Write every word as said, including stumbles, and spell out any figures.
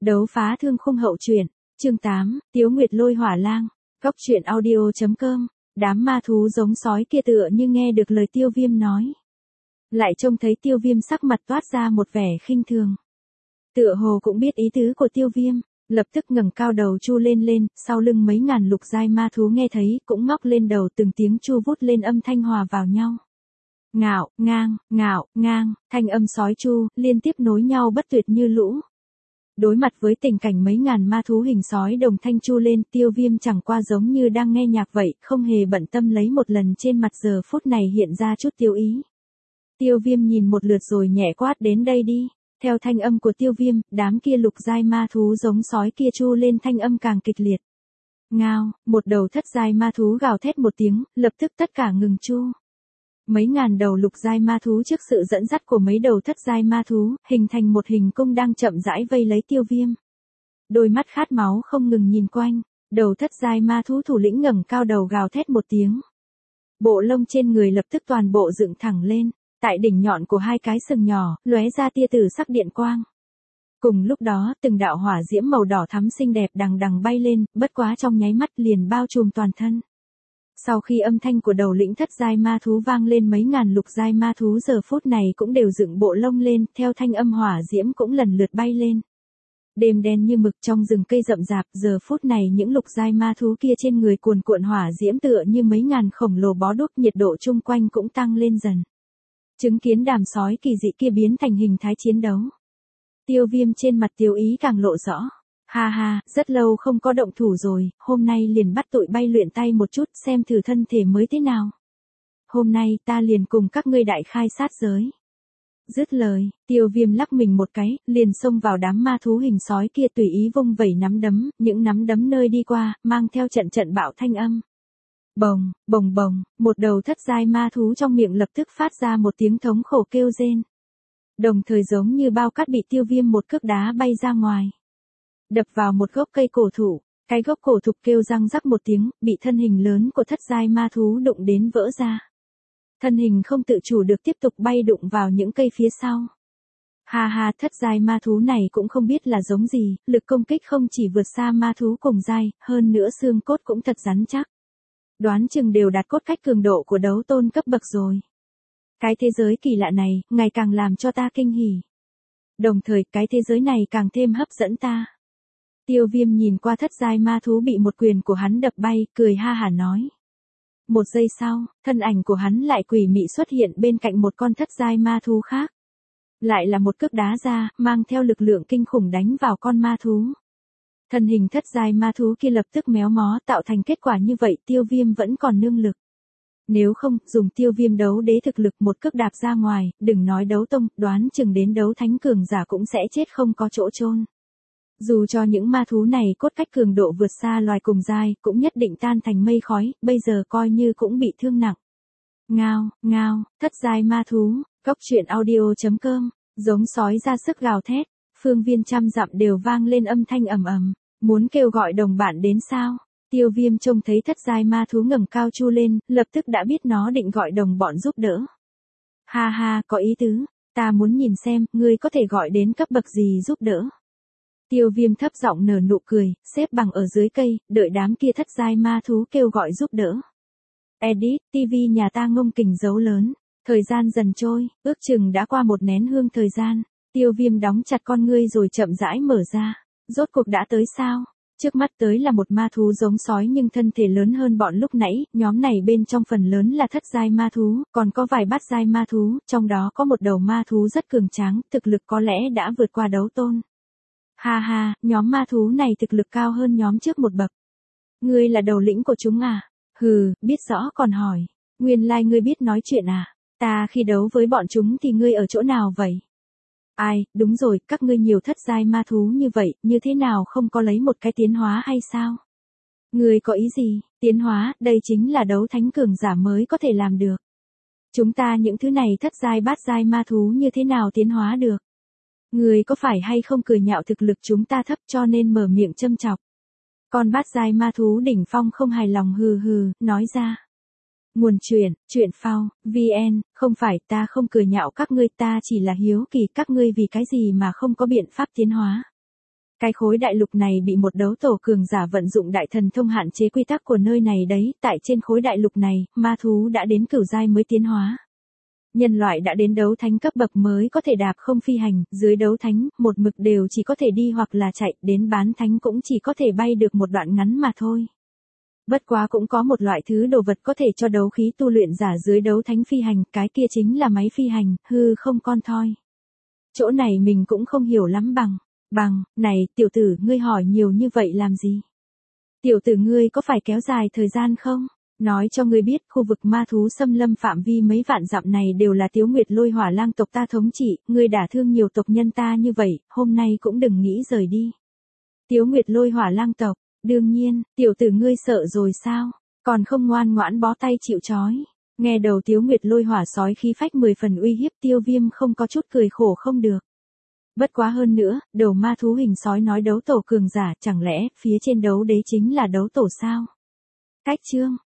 Đấu phá thương khung hậu truyện, chương tám, Tiếu Nguyệt lôi hỏa lang, góc truyện audio.com, đám ma thú giống sói kia tựa như nghe được lời Tiêu Viêm nói. Lại trông thấy Tiêu Viêm sắc mặt toát ra một vẻ khinh thường. Tựa hồ cũng biết ý tứ của Tiêu Viêm, lập tức ngẩng cao đầu chu lên lên, sau lưng mấy ngàn lục giai ma thú nghe thấy cũng ngóc lên đầu, từng tiếng chu vút lên âm thanh hòa vào nhau. Ngạo, ngang, ngạo, ngang, thanh âm sói chu, liên tiếp nối nhau bất tuyệt như lũ. Đối mặt với tình cảnh mấy ngàn ma thú hình sói đồng thanh chu lên, Tiêu Viêm chẳng qua giống như đang nghe nhạc vậy, không hề bận tâm lấy một lần trên mặt giờ phút này hiện ra chút tiêu ý. Tiêu Viêm nhìn một lượt rồi nhẹ quát, đến đây đi. Theo thanh âm của Tiêu Viêm, đám kia lục giai ma thú giống sói kia chu lên thanh âm càng kịch liệt. Ngao, một đầu thất giai ma thú gào thét một tiếng, lập tức tất cả ngừng chu. Mấy ngàn đầu lục giai ma thú trước sự dẫn dắt của mấy đầu thất giai ma thú, hình thành một hình cung đang chậm rãi vây lấy Tiêu Viêm. Đôi mắt khát máu không ngừng nhìn quanh, đầu thất giai ma thú thủ lĩnh ngẩng cao đầu gào thét một tiếng. Bộ lông trên người lập tức toàn bộ dựng thẳng lên, tại đỉnh nhọn của hai cái sừng nhỏ, lóe ra tia tử sắc điện quang. Cùng lúc đó, từng đạo hỏa diễm màu đỏ thắm xinh đẹp đằng đằng bay lên, bất quá trong nháy mắt liền bao trùm toàn thân. Sau khi âm thanh của đầu lĩnh thất giai ma thú vang lên, mấy ngàn lục giai ma thú giờ phút này cũng đều dựng bộ lông lên, theo thanh âm hỏa diễm cũng lần lượt bay lên. Đêm đen như mực trong rừng cây rậm rạp, giờ phút này những lục giai ma thú kia trên người cuồn cuộn hỏa diễm tựa như mấy ngàn khổng lồ bó đuốc, nhiệt độ chung quanh cũng tăng lên dần. Chứng kiến đàm sói kỳ dị kia biến thành hình thái chiến đấu, Tiêu Viêm trên mặt tiêu ý càng lộ rõ. Ha ha, rất lâu không có động thủ rồi, hôm nay liền bắt tụi bay luyện tay một chút, xem thử thân thể mới thế nào. Hôm nay ta liền cùng các ngươi đại khai sát giới. Dứt lời, Tiêu Viêm lắc mình một cái, liền xông vào đám ma thú hình sói kia, tùy ý vung vẩy nắm đấm, những nắm đấm nơi đi qua, mang theo trận trận bạo thanh âm. Bồng, bồng bồng, một đầu thất giai ma thú trong miệng lập tức phát ra một tiếng thống khổ kêu rên. Đồng thời giống như bao cát bị Tiêu Viêm một cước đá bay ra ngoài, đập vào một gốc cây cổ thụ, cái gốc cổ thụ kêu răng rắc một tiếng, bị thân hình lớn của thất giai ma thú đụng đến vỡ ra. Thân hình không tự chủ được tiếp tục bay đụng vào những cây phía sau. Ha ha, thất giai ma thú này cũng không biết là giống gì, lực công kích không chỉ vượt xa ma thú cùng giai, hơn nữa xương cốt cũng thật rắn chắc. Đoán chừng đều đạt cốt cách cường độ của đấu tôn cấp bậc rồi. Cái thế giới kỳ lạ này, ngày càng làm cho ta kinh hỉ. Đồng thời, cái thế giới này càng thêm hấp dẫn ta. Tiêu Viêm nhìn qua thất giai ma thú bị một quyền của hắn đập bay, cười ha hả nói. Một giây sau, thân ảnh của hắn lại quỷ mị xuất hiện bên cạnh một con thất giai ma thú khác. Lại là một cước đá ra, mang theo lực lượng kinh khủng đánh vào con ma thú. Thân hình thất giai ma thú kia lập tức méo mó, tạo thành kết quả như vậy, Tiêu Viêm vẫn còn nương lực. Nếu không, dùng Tiêu Viêm đấu đế thực lực một cước đạp ra ngoài, đừng nói đấu tông, đoán chừng đến đấu thánh cường giả cũng sẽ chết không có chỗ chôn. Dù cho những ma thú này cốt cách cường độ vượt xa loài cùng giai, cũng nhất định tan thành mây khói, bây giờ coi như cũng bị thương nặng. Ngao, ngao, thất giai ma thú, góc truyện audio.com, giống sói ra sức gào thét, phương viên trăm dặm đều vang lên âm thanh ầm ầm, muốn kêu gọi đồng bạn đến sao? Tiêu Viêm trông thấy thất giai ma thú ngẩng cao chu lên, lập tức đã biết nó định gọi đồng bọn giúp đỡ. Ha ha, có ý tứ, ta muốn nhìn xem, ngươi có thể gọi đến cấp bậc gì giúp đỡ. Tiêu Viêm thấp giọng nở nụ cười, xếp bằng ở dưới cây, đợi đám kia thất giai ma thú kêu gọi giúp đỡ. Edit, ti vi nhà ta ngông kình dấu lớn. Thời gian dần trôi, ước chừng đã qua một nén hương thời gian. Tiêu Viêm đóng chặt con ngươi rồi chậm rãi mở ra. Rốt cuộc đã tới sao? Trước mắt tới là một ma thú giống sói nhưng thân thể lớn hơn bọn lúc nãy, nhóm này bên trong phần lớn là thất giai ma thú, còn có vài bát giai ma thú, trong đó có một đầu ma thú rất cường tráng, thực lực có lẽ đã vượt qua đấu tôn. Ha ha, nhóm ma thú này thực lực cao hơn nhóm trước một bậc. Ngươi là đầu lĩnh của chúng à? Hừ, biết rõ còn hỏi. Nguyên lai like ngươi biết nói chuyện à? Ta khi đấu với bọn chúng thì ngươi ở chỗ nào vậy? Ai, đúng rồi, các ngươi nhiều thất giai ma thú như vậy, như thế nào không có lấy một cái tiến hóa hay sao? Ngươi có ý gì? Tiến hóa, đây chính là đấu thánh cường giả mới có thể làm được. Chúng ta những thứ này thất giai bát giai ma thú như thế nào tiến hóa được? Ngươi có phải hay không cười nhạo thực lực chúng ta thấp cho nên mở miệng châm chọc? Con bát giai ma thú đỉnh phong không hài lòng hừ hừ, nói ra. Nguồn truyện, truyện phao, vn, không phải ta không cười nhạo các ngươi, ta chỉ là hiếu kỳ các ngươi vì cái gì mà không có biện pháp tiến hóa. Cái khối đại lục này bị một đấu tổ cường giả vận dụng đại thần thông hạn chế quy tắc của nơi này đấy, tại trên khối đại lục này, ma thú đã đến cửu giai mới tiến hóa. Nhân loại đã đến đấu thánh cấp bậc mới có thể đạp không phi hành, dưới đấu thánh, một mực đều chỉ có thể đi hoặc là chạy, đến bán thánh cũng chỉ có thể bay được một đoạn ngắn mà thôi. Bất quá cũng có một loại thứ đồ vật có thể cho đấu khí tu luyện giả dưới đấu thánh phi hành, cái kia chính là máy phi hành, hư không con thoi. Chỗ này mình cũng không hiểu lắm bằng, bằng, này, tiểu tử, ngươi hỏi nhiều như vậy làm gì? Tiểu tử ngươi có phải kéo dài thời gian không? Nói cho ngươi biết, khu vực ma thú xâm lâm phạm vi mấy vạn dặm này đều là Tiếu Nguyệt Lôi Hỏa Lang tộc ta thống trị, ngươi đả thương nhiều tộc nhân ta như vậy, hôm nay cũng đừng nghĩ rời đi. Tiếu Nguyệt Lôi Hỏa Lang tộc, đương nhiên, tiểu tử ngươi sợ rồi sao? Còn không ngoan ngoãn bó tay chịu trói. Nghe đầu Tiếu Nguyệt Lôi Hỏa sói khí phách mười phần uy hiếp, Tiêu Viêm không có chút cười khổ không được. Bất quá hơn nữa, đầu ma thú hình sói nói đấu tổ cường giả, chẳng lẽ phía trên đấu đế chính là đấu tổ sao? Cách chương